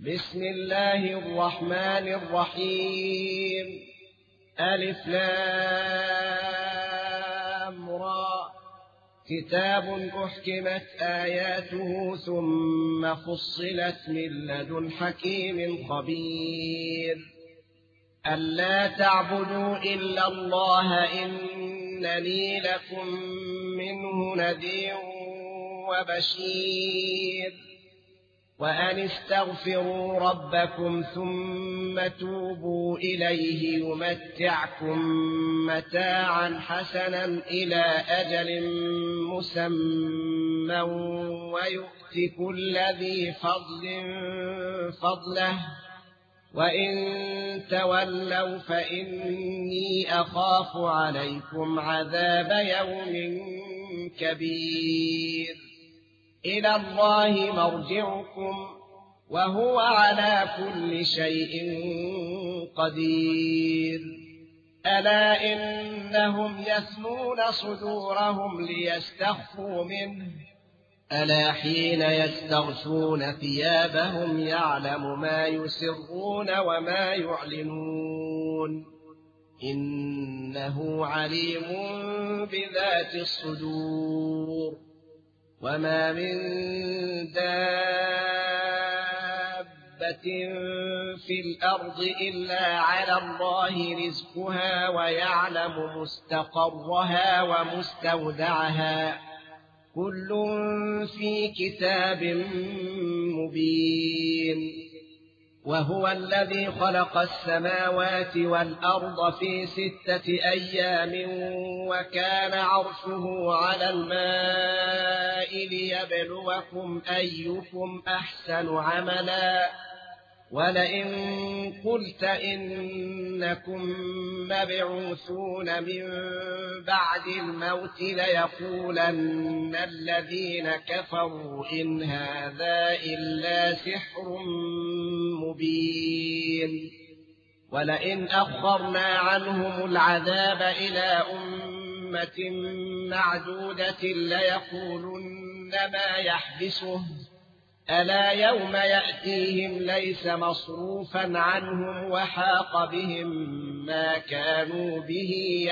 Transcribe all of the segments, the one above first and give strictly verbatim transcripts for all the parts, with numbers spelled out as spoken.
بسم الله الرحمن الرحيم. ألف لام را. كتاب أحكمت آياته ثم فصلت من لدن حكيم خبير. ألا تعبدوا إلا الله إنني لكم منه نذير وبشير. وأن استغفروا ربكم ثم توبوا إليه يمتعكم متاعا حسنا إلى أجل مسمى ويؤت كل ذي فضل فضله وإن تولوا فإني أخاف عليكم عذاب يوم كبير. إلى الله مرجعكم وهو على كل شيء قدير. ألا إنهم يثنون صدورهم ليستخفوا منه ألا حين يستغشون ثيابهم يعلم ما يسرون وما يعلنون إنه عليم بذات الصدور. وما من دابة في الأرض إلا على الله رزقها ويعلم مستقرها ومستودعها كل في كتاب مبين. وهو الذي خلق السماوات والأرض في ستة أيام وكان عرشه على الماء ليبلوكم أيكم أحسن عملا. ولئن قلت إنكم مبعوثون من بعد الموت ليقولن الذين كفروا إن هذا إلا سحر مبين. ولئن أخرنا عنهم العذاب إلى أمة معدودة ليقولن ما يحبسه ألا يوم يأتيهم ليس مصروفا عنهم وحاق بهم ما كانوا به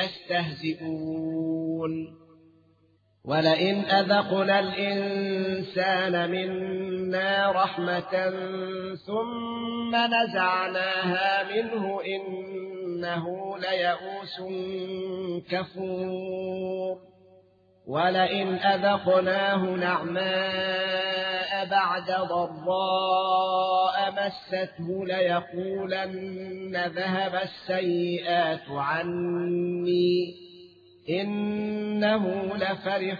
يستهزئون. ولئن أذقنا الإنسان منا رحمة ثم نزعناها منه إنه ليئوس كفور. ولئن أذقناه نعماء بعد ضراء مسته ليقولن ذهب السيئات عني إنه لفرح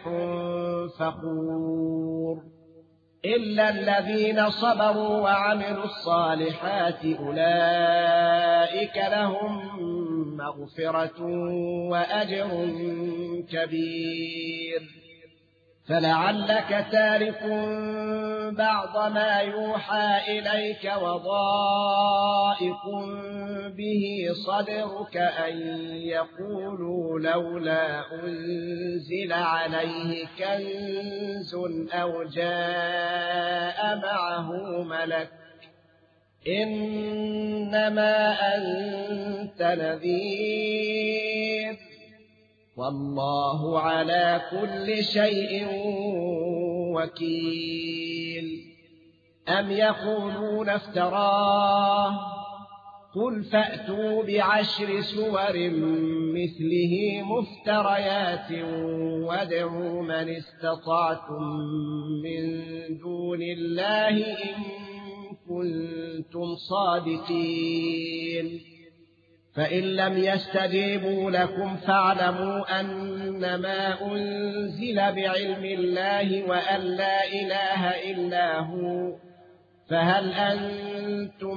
فخور. إلا الذين صبروا وعملوا الصالحات أولئك لهم مغفرة وأجر كبير. فلعلك تارك بعض ما يوحى إليك وضائق به صدرك أن يقولوا لولا أنزل عليه كنز أو جاء معه ملك إنما أنت نذير والله على كل شيء وكيل. أم يقولون افتراه قل فأتوا بعشر سور مثله مفتريات وادعوا من استطعتم من دون الله إن كنتم صادقين. فإن لم يستجيبوا لكم فاعلموا أنما أنزل بعلم الله وأن لا إله إلا هو فهل أنتم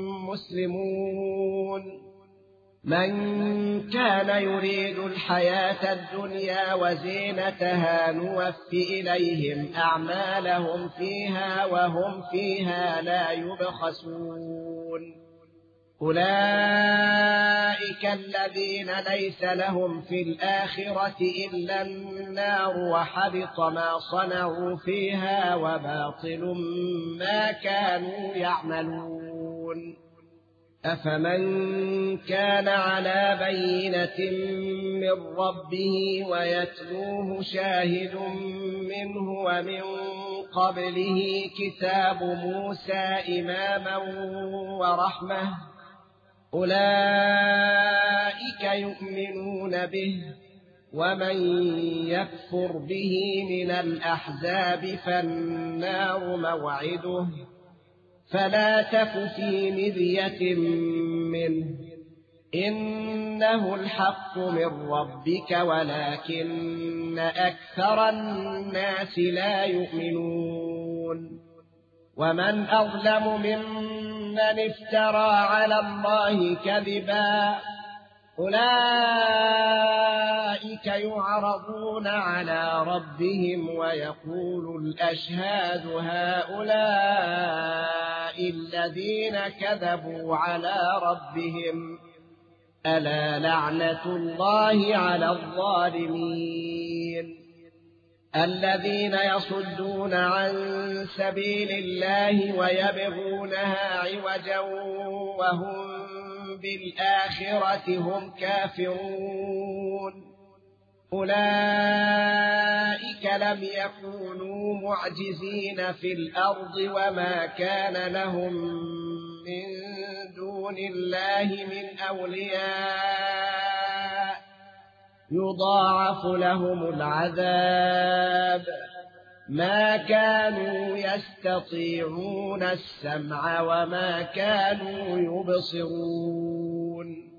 مسلمون. من كان يريد الحياة الدنيا وزينتها نوفي إليهم أعمالهم فيها وهم فيها لا يبخسون. أولئك الذين ليس لهم في الآخرة إلا النار وحبط ما صنعوا فيها وباطل ما كانوا يعملون أفمن كان على بينة من ربه ويتلوه شاهد منه ومن قبله كتاب موسى إماما ورحمة أولئك يؤمنون به ومن يكفر به من الأحزاب فالنار موعده فلا تك في مرية منه إنه الحق من ربك ولكن أكثر الناس لا يؤمنون ومن أظلم ممن افترى على الله كذبا أولئك يعرضون على ربهم ويقول الأشهاد هؤلاء الذين كذبوا على ربهم ألا لعنة الله على الظالمين الذين يصدون عن سبيل الله ويبغونها عوجا وهم بالآخرة هم كافرون أولئك لم يكونوا معجزين في الأرض وما كان لهم من دون الله من أولياء يضاعف لهم العذاب ما كانوا يستطيعون السمع وما كانوا يبصرون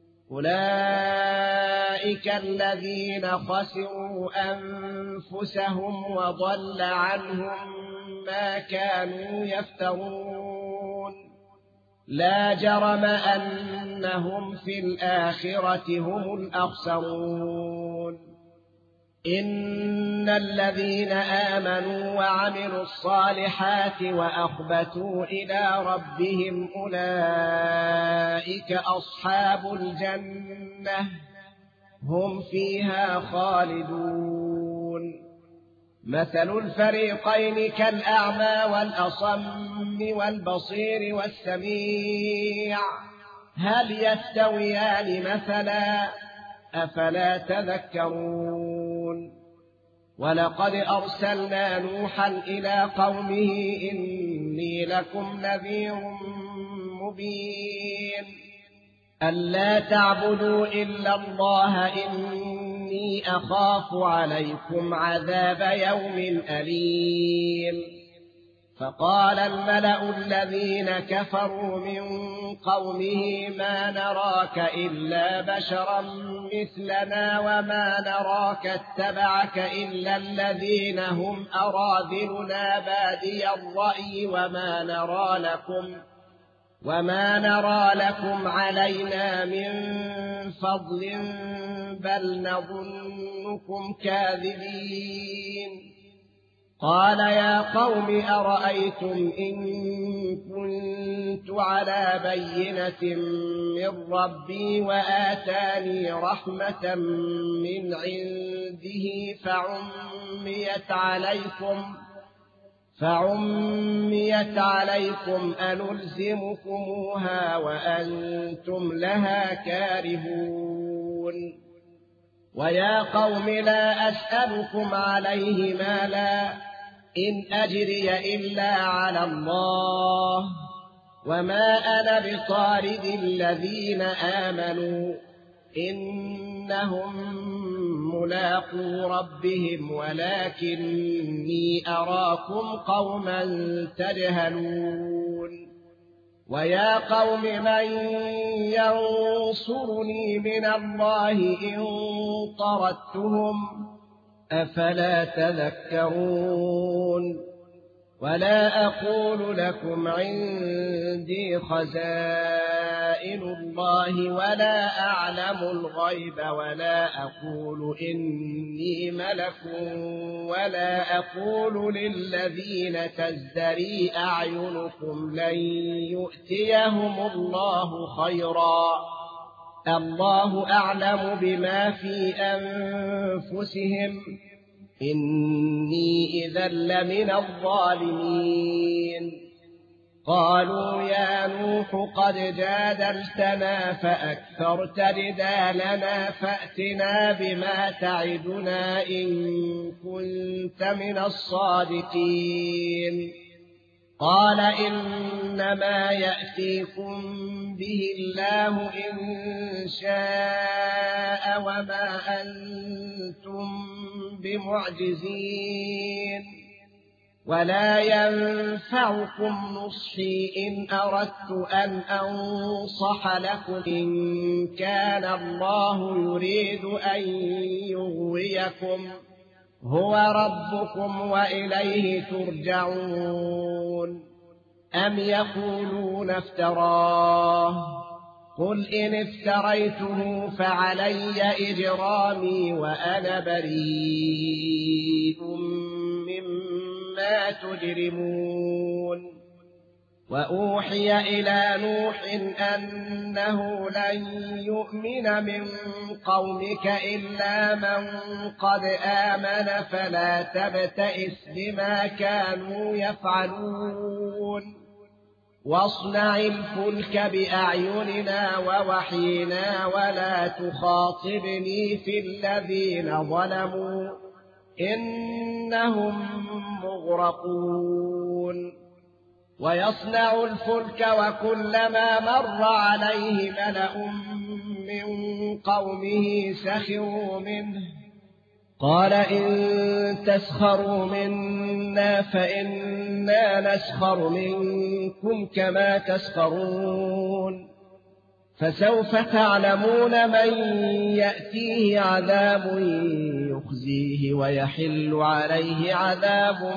أولئك الذين خسروا أنفسهم وضل عنهم ما كانوا يفترون لا جرم أنهم في الآخرة هم الأخسرون إن الذين آمنوا وعملوا الصالحات وأخبتوا إلى ربهم أولئك أصحاب الجنة هم فيها خالدون مثل الفريقين كالأعمى والأصم والبصير والسميع هل يستويان مثلا أفلا تذكرون ولقد أرسلنا نوحا إلى قومه إني لكم نذير مبين ألا تعبدوا إلا الله إني أخاف عليكم عذاب يوم أليم فقال الملأ الذين كفروا من قومه ما نراك إلا بشرا مثلنا وما نراك اتبعك إلا الذين هم أراذلنا بادي الرأي وما نرى لكم وما نرى لكم علينا من فضل بل نظنكم كاذبين قال يا قوم أرأيتم إن كنت على بينة من ربي وآتاني رحمة من عنده فعميت عليكم فعميت عليكم أنلزمكموها وأنتم لها كارهون ويا قوم لا أسألكم عليه مالا إن أجري إلا على الله وما أنا بطارد الذين آمنوا إنهم ملاقو ربهم ولكني أراكم قوما تجهلون ويا قوم من ينصرني من الله إن طردتهم أفلا تذكرون ولا أقول لكم عندي خزائن الله ولا أعلم الغيب ولا أقول إني ملك ولا أقول للذين تزدري أعينكم لن يؤتيهم الله خيرا الله أعلم بما في أنفسهم إني إذا لمن الظالمين قالوا يا نوح قد جادلتنا فأكثرت جدالنا فأتنا بما تعدنا إن كنت من الصادقين قال إنما يأتيكم به الله إن شاء وما أنتم بمعجزين ولا ينفعكم نصحي إن أردت أن أنصح لكم إن كان الله يريد أن يغويكم هو ربكم وإليه ترجعون أم يقولون افتراه قل إن افتريته فعلي إجرامي وأنا بريء مما تجرمون وأوحي إلى نوح أنه لن يؤمن من قومك إلا من قد آمن فلا تبتئس بما كانوا يفعلون واصنع الفلك بأعيننا ووحينا ولا تخاطبني في الذين ظلموا إنهم مغرقون ويصنع الفلك وكلما مر عليه ملأ من قومه سخروا منه قال إن تسخروا منا فإنا نسخر منكم كما تسخرون فسوف تعلمون من يأتيه عذاب يخزيه ويحل عليه عذاب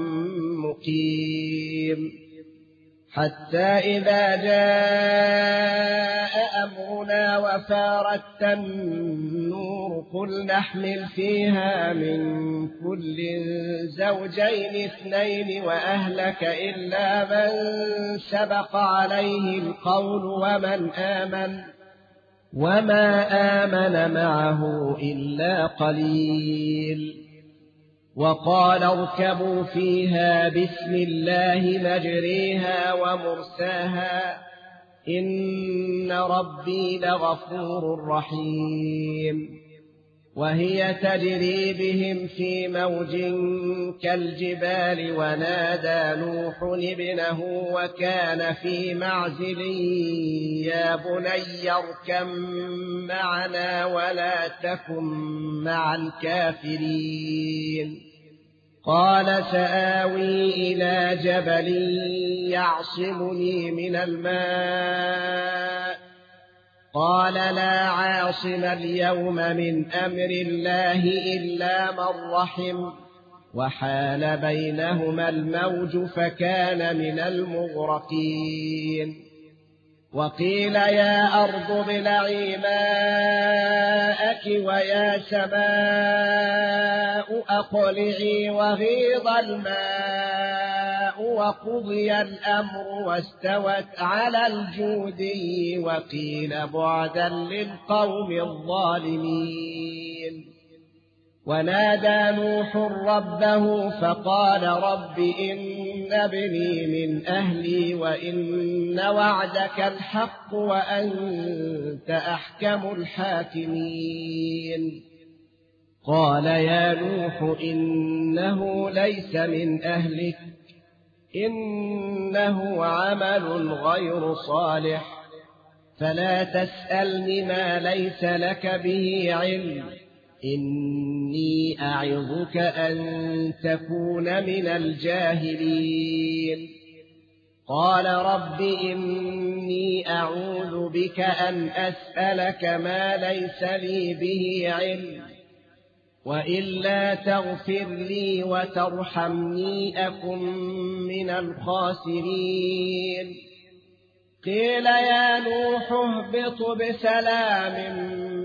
مقيم حتى إذا جاء أمرنا وفارت النور قل نحمل فيها من كل زوجين اثنين وأهلك إلا من سبق عليه القول ومن آمن وما آمن معه إلا قليل وقال اركبوا فيها بسم الله مجريها ومرساها إن ربي لغفور رحيم وهي تجري بهم في موج كالجبال ونادى نوح ابنه وكان في معزل يا بني اركب معنا ولا تكن مع الكافرين قال سآوي إلى جبل يعصمني من الماء قال لا عاصم اليوم من أمر الله إلا من رحم وحال بينهما الموج فكان من المغرقين وقيل يا أرض ابلعي ماءك ويا سماء أقلعي وغيض الماء وقضي الأمر واستوت على الجودي وقيل بعدا للقوم الظالمين ونادى نوح ربه فقال رب إن ابني من أهلي وإن وعدك الحق وأنت أحكم الحاكمين قال يا نوح إنه ليس من أهلك إنه عمل غير صالح فلا تسألني ما ليس لك به علم إني أعظك أن تكون من الجاهلين قال رب إني أعوذ بك أن أسألك ما ليس لي به علم وإلا تغفر لي وترحمني أكن من الخاسرين قيل يا نوح اهبط بسلام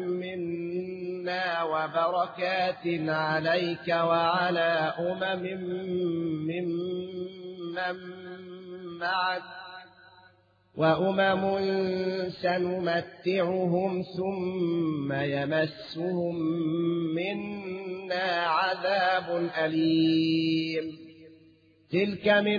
منا وبركات عليك وعلى أمم ممن معك وأمم سنمتعهم ثم يمسهم منا عذاب أليم تلك من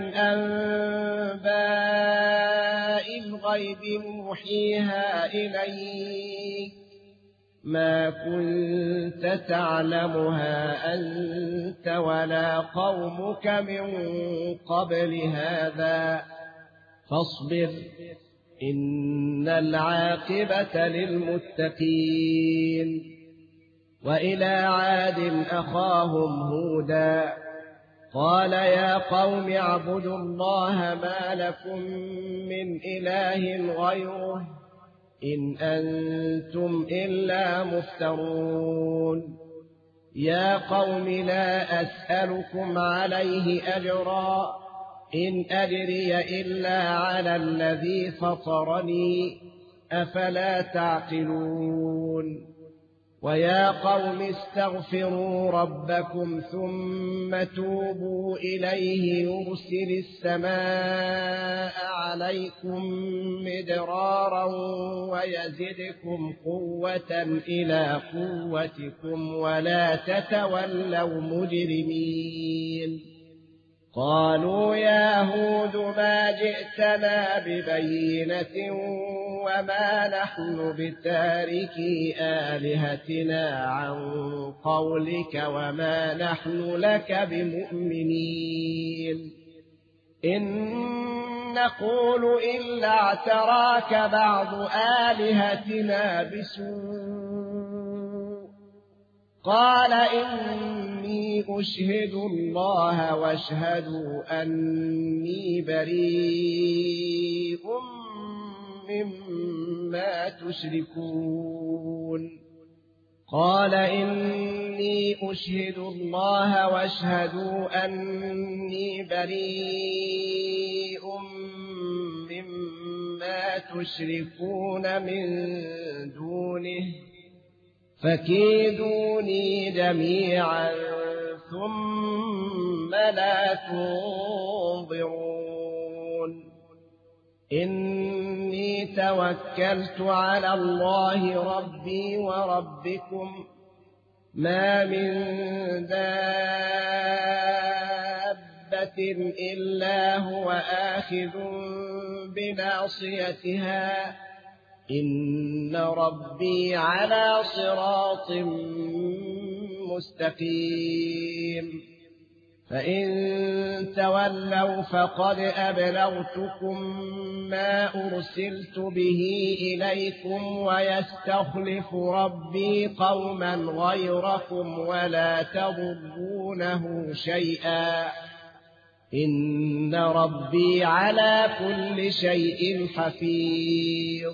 أنباء الغيب نوحيها إليك ما كنت تعلمها أنت ولا قومك من قبل هذا فاصبر إن العاقبة للمتقين وإلى عاد أخاهم هودا قال يا قوم اعبدوا الله ما لكم من إله غيره إن أنتم إلا مفترون يا قوم لا أسألكم عليه أجرا إن أجري إلا على الذي فطرني أفلا تعقلون ويا قوم استغفروا ربكم ثم توبوا إليه يرسل السماء عليكم مدرارا ويزدكم قوة إلى قوتكم ولا تتولوا مجرمين قالوا يا هود ما جئتنا ببينة وما نحن بتاركي آلهتنا عن قولك وما نحن لك بمؤمنين إن نقول إلا اعتراك بعض آلهتنا بسوء قال إني أشهد الله واشهدوا أني بريء مما تشركون قال إني أشهد الله واشهدوا أني بريء مما تشركون من دونه فكيدوني جميعا ثم لا تنظرون إني توكلت على الله ربي وربكم ما من دابة إلا هو آخذ بناصيتها إن ربي على صراط مستقيم فإن تولوا فقد أبلغتكم ما أرسلت به إليكم ويستخلف ربي قوما غيركم ولا تضرونه شيئا إن ربي على كل شيء حفيظ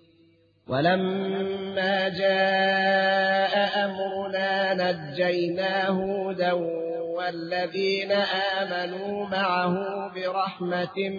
ولما جاء أمرنا نجينا هودا والذين آمنوا معه برحمة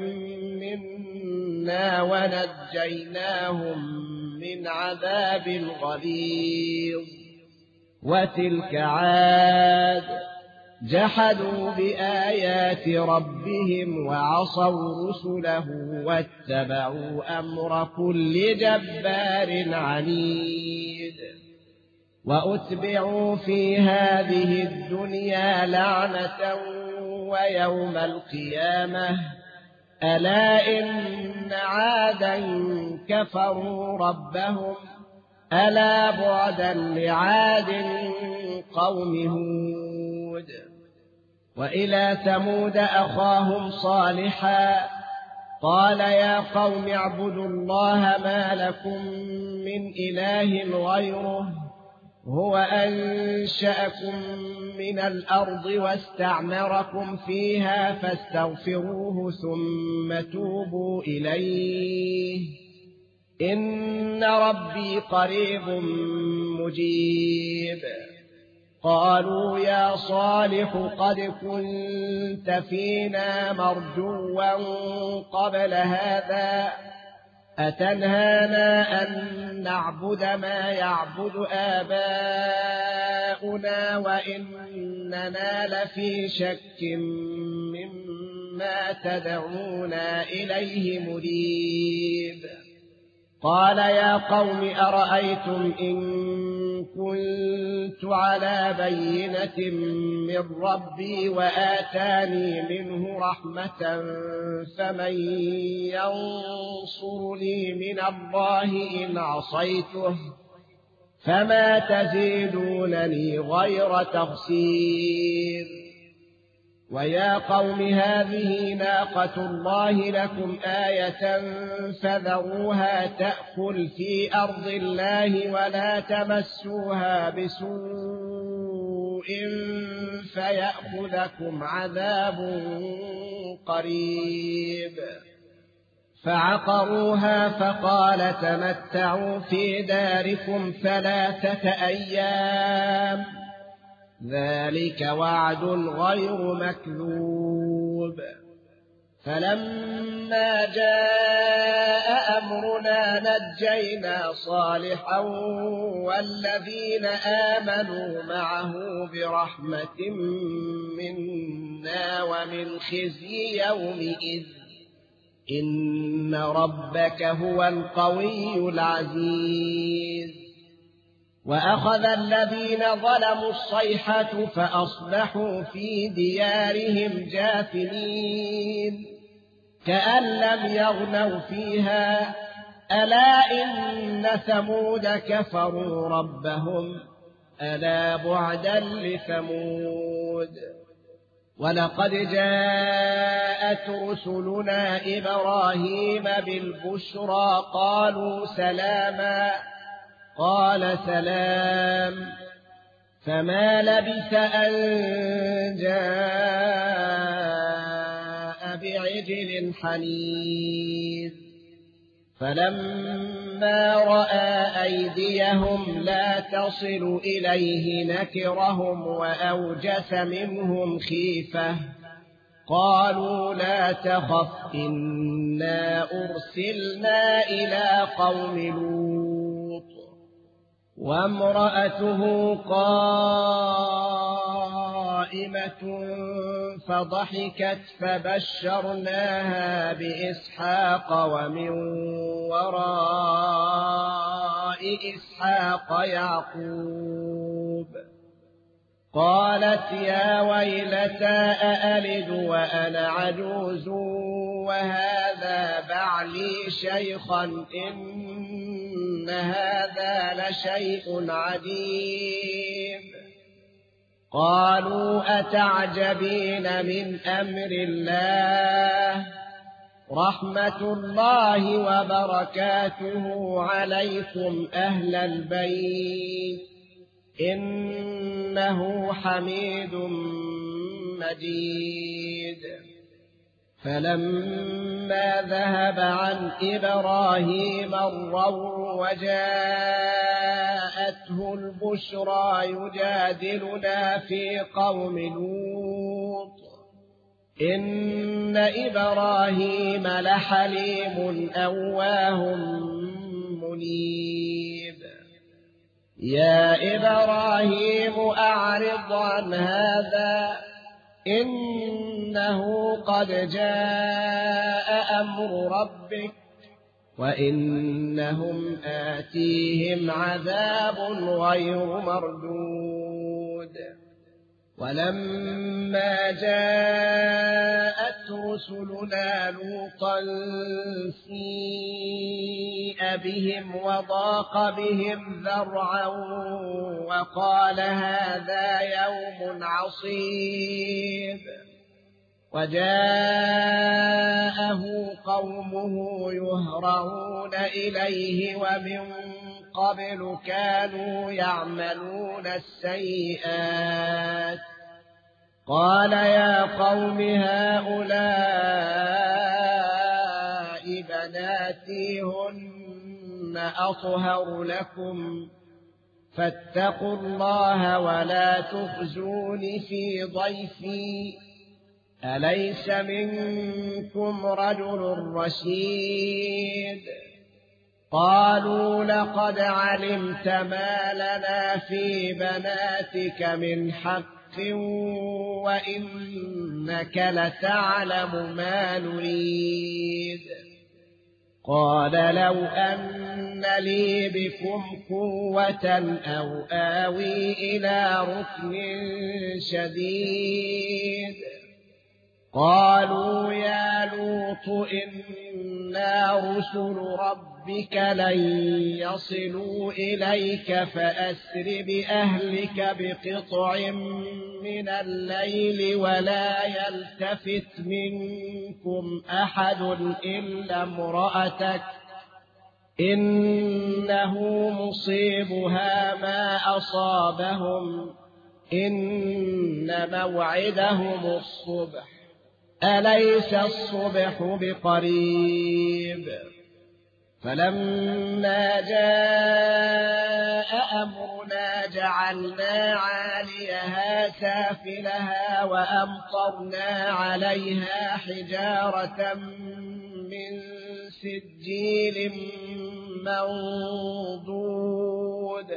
منا ونجيناهم من عذاب غليظ وتلك عاد جحدوا بآيات ربهم وعصوا رسله واتبعوا أمر كل جبار عنيد وأتبعوا في هذه الدنيا لعنة ويوم القيامة ألا إن عادا كفروا ربهم ألا بعدا لعاد قوم هود وإلى ثمود أخاهم صالحا قال يا قوم اعبدوا الله ما لكم من إله غيره هو أنشأكم من الأرض واستعمركم فيها فاستغفروه ثم توبوا إليه إن ربي قريب مجيب قالوا يا صالح قد كنت فينا مرجوا قبل هذا أتنهانا أن نعبد ما يعبد آباؤنا وإننا لفي شك مما تدعونا إليه مريب قال يا قوم أرأيتم إن كنت على بينة من ربي وآتاني منه رحمة فمن ينصرني من الله إن عصيته فما تزيدونني غير تخسير ويا قوم هذه ناقة الله لكم آية فذروها تأكل في أرض الله ولا تمسوها بسوء فيأخذكم عذاب قريب فعقروها فقال تمتعوا في داركم ثلاثة أيام ذلك وعد غير مكذوب فلما جاء أمرنا نجينا صالحا والذين آمنوا معه برحمة منا ومن خزي يومئذ إن ربك هو القوي العزيز وأخذ الذين ظلموا الصيحة فأصبحوا في ديارهم جاثمين كأن لم يغنوا فيها ألا إن ثمود كفروا ربهم ألا بعدا لثمود ولقد جاءت رسلنا إبراهيم بالبشرى قالوا سلاما قال سلام فما لبث أن جاء بعجل حنيذ فلما رأى أيديهم لا تصل إليه نكرهم وأوجس منهم خيفة قالوا لا تخف إنا أرسلنا إلى قوم لوط وامرأته قائمة فضحكت فبشرناها بإسحاق ومن وراء إسحاق يعقوب قالت يا ويلتى أألد وأنا عجوز وهذا بعلي شيخا إن هذا لشيء عجيب قالوا أتعجبين من أمر الله رحمة الله وبركاته عليكم أهل البيت إنه حميد مجيد فلما ذهب عن إبراهيم الروع وجاءته البشرى يجادلنا في قوم لوط إن إبراهيم لحليم أواه منيب يا إبراهيم أعرض عن هذا إنه قد جاء أمر ربك وإنهم آتيهم عذاب غير مردود ولما جاءت رسلنا لوطا سيء بهم وضاق بهم ذرعا وقال هذا يوم عصيب وجاءه قومه يهرعون إليه ومن قبل كانوا يعملون السيئات قال يا قوم هؤلاء بناتي هن أطهر لكم فاتقوا الله ولا تخزون في ضيفي أليس منكم رجل رشيد قالوا لقد علمت ما لنا في بناتك من حق وإنك لتعلم ما نريد قال لو أن لي بكم قوة أو آوي إلى ركن شديد قالوا يا لوط إنا رسل ربك لن يصلوا إليك فأسر بأهلك بقطع من الليل ولا يلتفت منكم أحد إلا امرأتك إنه مصيبها ما أصابهم إن موعدهم الصبح أليس الصبح بقريب فلما جاء أمرنا جعلنا عاليها سافلها وأمطرنا عليها حجارة من سجيل منضود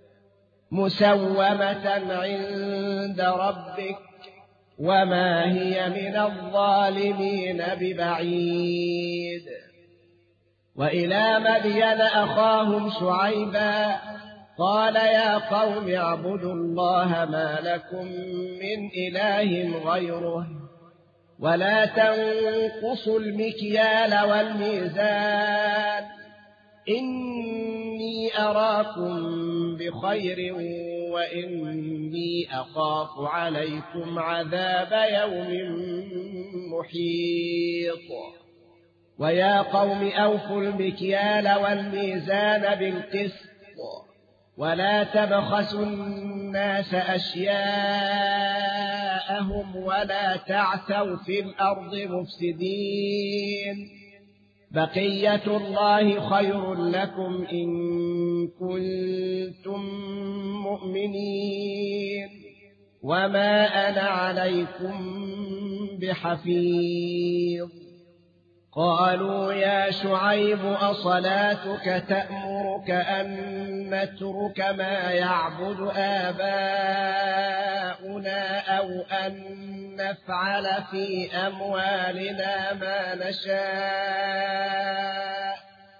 مسومة عند ربك وما هي من الظالمين ببعيد وإلى مدين أخاهم شعيبا قال يا قوم اعبدوا الله ما لكم من إله غيره ولا تنقصوا المكيال والميزان إني أراكم بخير وإني أخاف عليكم عذاب يوم محيط ويا قوم أوفوا المكيال والميزان بالقسط ولا تبخسوا الناس أشياءهم ولا تعثوا في الأرض مفسدين بقية الله خير لكم إن كنتم مؤمنين وما أنا عليكم بحفيظ قالوا يا شعيب أصلاتك تأمرك أن نترك ما يعبد آباؤنا أو أن نفعل في أموالنا ما نشاء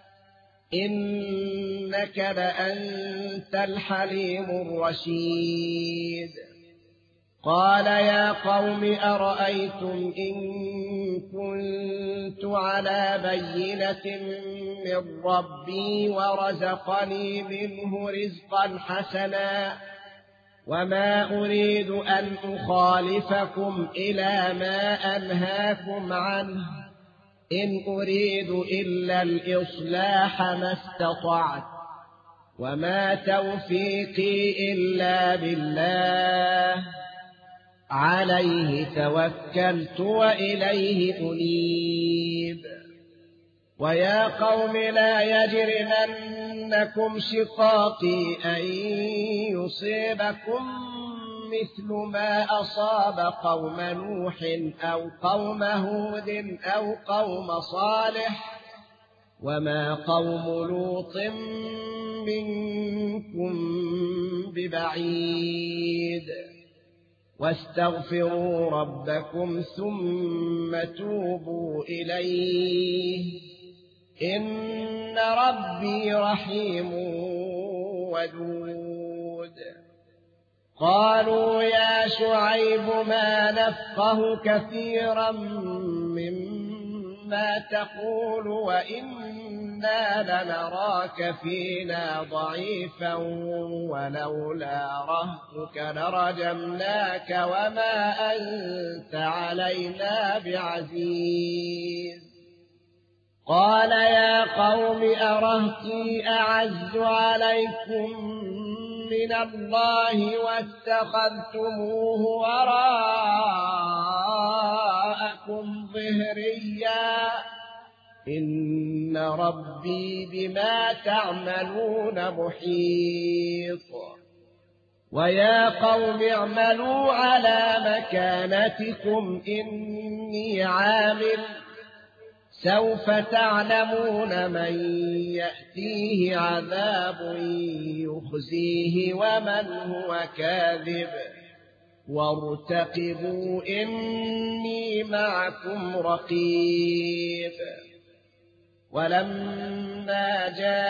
إنك لأنت الحليم الرشيد قال يا قوم أرأيتم إن كنت على بينة من ربي ورزقني منه رزقا حسنا وما أريد أن أخالفكم إلى ما أنهاكم عنه إن أريد إلا الإصلاح ما استطعت وما توفيقي إلا بالله عليه توكلت وإليه أنيب ويا قوم لا يجرمنكم شقاقي أن يصيبكم مثل ما أصاب قوم نوح أو قوم هود أو قوم صالح وما قوم لوط منكم ببعيد واستغفروا ربكم ثم توبوا إليه إن ربي رحيم ودود قالوا يا شعيب ما نفقه كثيرا مما تقول وإنا لنراك فينا ضعيفا ولولا رهتك لرجمناك وما أنت علينا بعزيز قال يا قوم أرهتي أعز عليكم من الله واتخذتموه وراءكم ظهريا إن ربي بما تعملون محيط ويا قوم اعملوا على مكانتكم إني عامل سوف تعلمون من يأتيه عذاب يخزيه ومن هو كاذب وارتقبوا إني معكم رقيب ولما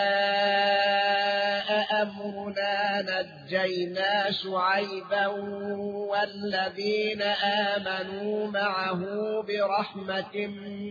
جاء أمرنا نجينا شعيبا والذين آمنوا معه برحمة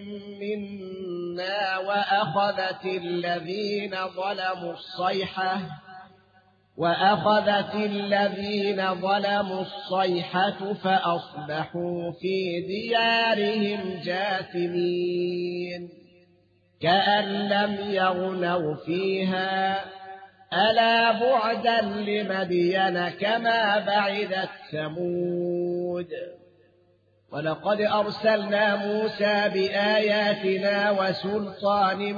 منا وأخذت الذين ظلموا الصيحة وأخذت الذين ظلموا الصيحة فأصبحوا في ديارهم جاثمين كأن لم يغنوا فيها ألا بعدا لمدين كما بعدت ثمود ولقد أرسلنا موسى بآياتنا وسلطان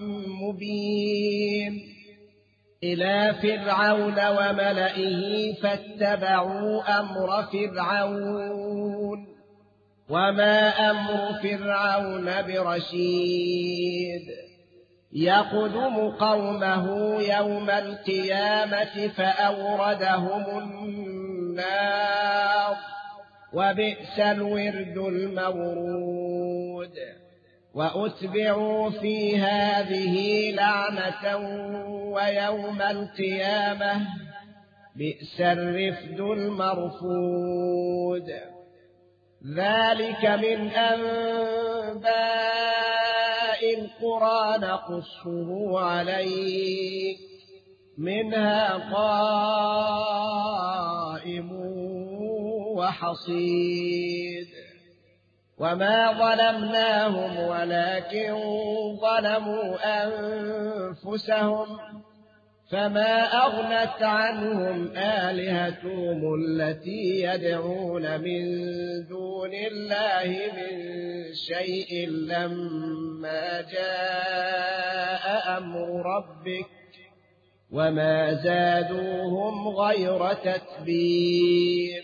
مبين إلى فرعون وملئه فاتبعوا أمر فرعون وما أمر فرعون برشيد يقدم قومه يوم القيامة فأوردهم النار وبئس الورد المورود وأتبعوا في هذه لعنة ويوم القيامة بئس الرفد المرفود ذلك من أنباء القرى نقصه عليك منها قائم وحصيد وما ظلمناهم ولكن ظلموا أنفسهم فما أغنت عنهم آلهتهم التي يدعون من دون الله من شيء لما جاء أمر ربك وما زادوهم غير تتبيب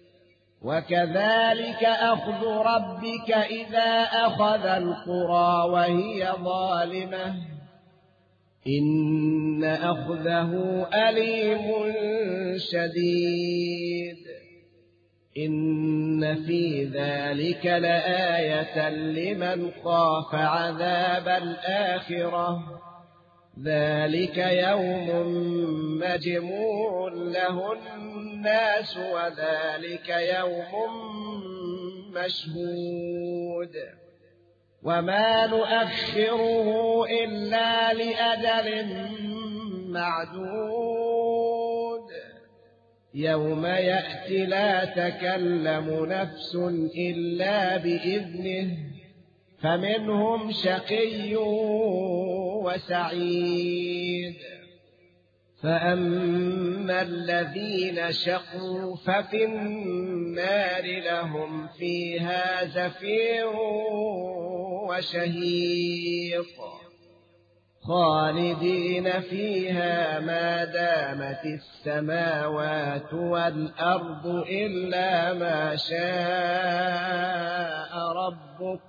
وكذلك أخذ ربك إذا أخذ القرى وهي ظالمة إن أخذه أليم شديد إن في ذلك لآية لمن خاف عذاب الآخرة ذلك يوم مجموع له الناس وذلك يوم مشهود وما نؤخره إلا لأجل معدود يوم يأتي لا تكلم نفس إلا بإذنه فمنهم شقي وسعيد فأما الذين شقوا ففي النار لهم فيها زفير وشهيق خالدين فيها ما دامت السماوات والأرض إلا ما شاء ربك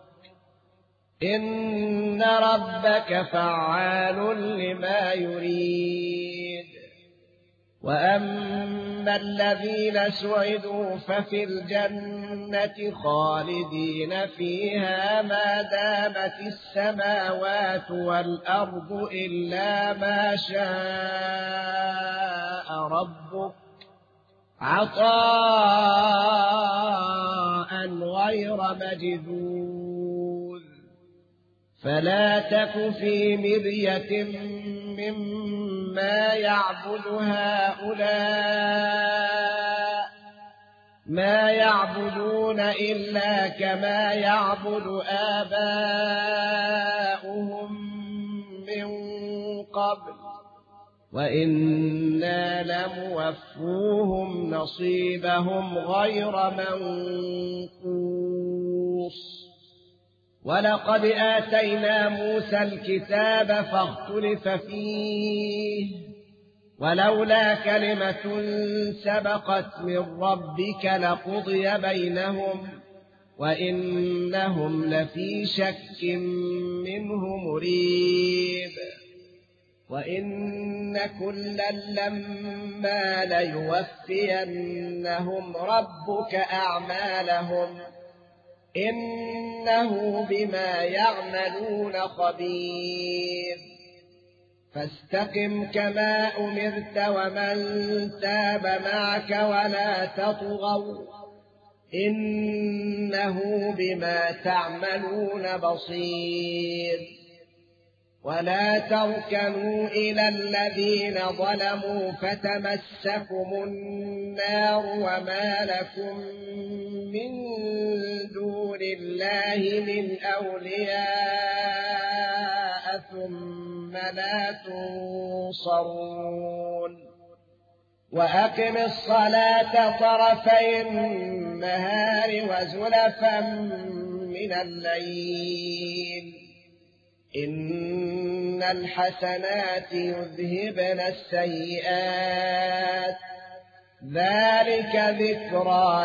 إن ربك فعال لما يريد وأما الذين سعدوا ففي الجنة خالدين فيها ما دامت السماوات والأرض إلا ما شاء ربك عطاء غير مجذوذ فلا تك في مرية مما يعبد هؤلاء ما يعبدون إلا كما يعبد آباؤهم من قبل وإنا لموفوهم نصيبهم غير منقوص ولقد آتينا موسى الكتاب فاختلف فيه ولولا كلمة سبقت من ربك لقضي بينهم وإنهم لفي شك منه مريب وإن كلا لما ليوفينهم ربك أعمالهم إنه بما يعملون خبير فاستقم كما أمرت ومن تاب معك ولا تطغوا إنه بما تعملون بصير ولا تركنوا إلى الذين ظلموا فتمسكم النار وما لكم من دون الله من أولياء ثم لا تنصرون وأقم الصلاة طرفي النهار وزلفا من الليل إن الحسنات يذهبن السيئات ذلك ذكرى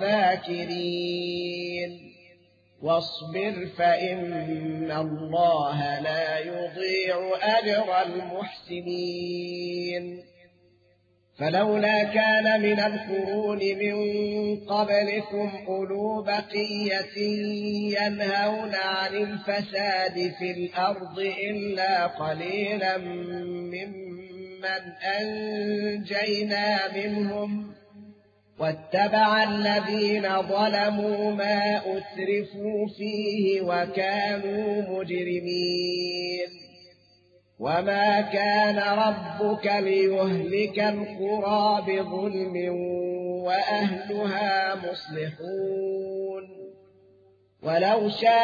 للذاكرين واصبر فإن الله لا يضيع أجر المحسنين فلولا كان من القرون من قبلكم أولو بقية ينهون عن الفساد في الأرض إلا قليلا ممن أنجينا منهم واتبع الذين ظلموا ما أترفوا فيه وكانوا مجرمين وما كان ربك ليهلك القرى بظلم وأهلها مصلحون ولو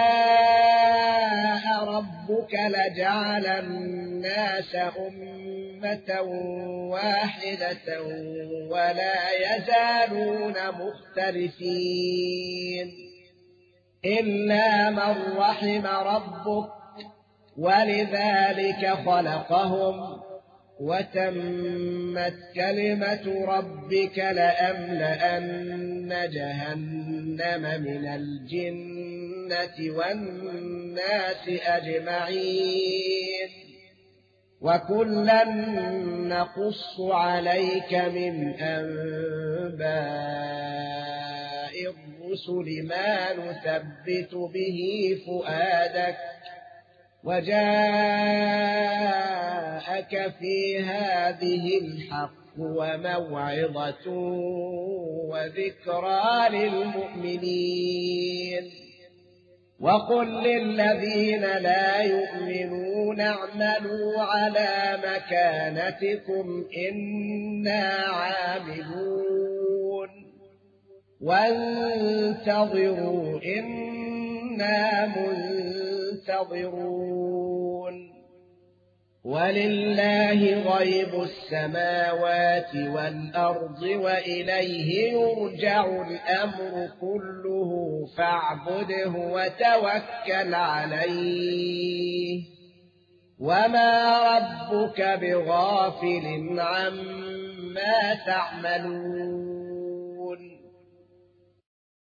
شاء ربك لجعل الناس أمة واحدة ولا يزالون مختلفين إلا من رحم ربك ولذلك خلقهم وتمت كلمة ربك لأملأن جهنم من الجنة والناس أجمعين وكلا نقص عليك من أنباء الرسل ما نثبت به فؤادك وجاءك في هذه الحق وموعظة وذكرى للمؤمنين وقل للذين لا يؤمنون اعملوا على مكانتكم إنا عاملون وانتظروا إنا منتظرون ولله غيب السماوات والأرض وإليه يرجع الأمر كله فاعبده وتوكل عليه وما ربك بغافل عما تعملون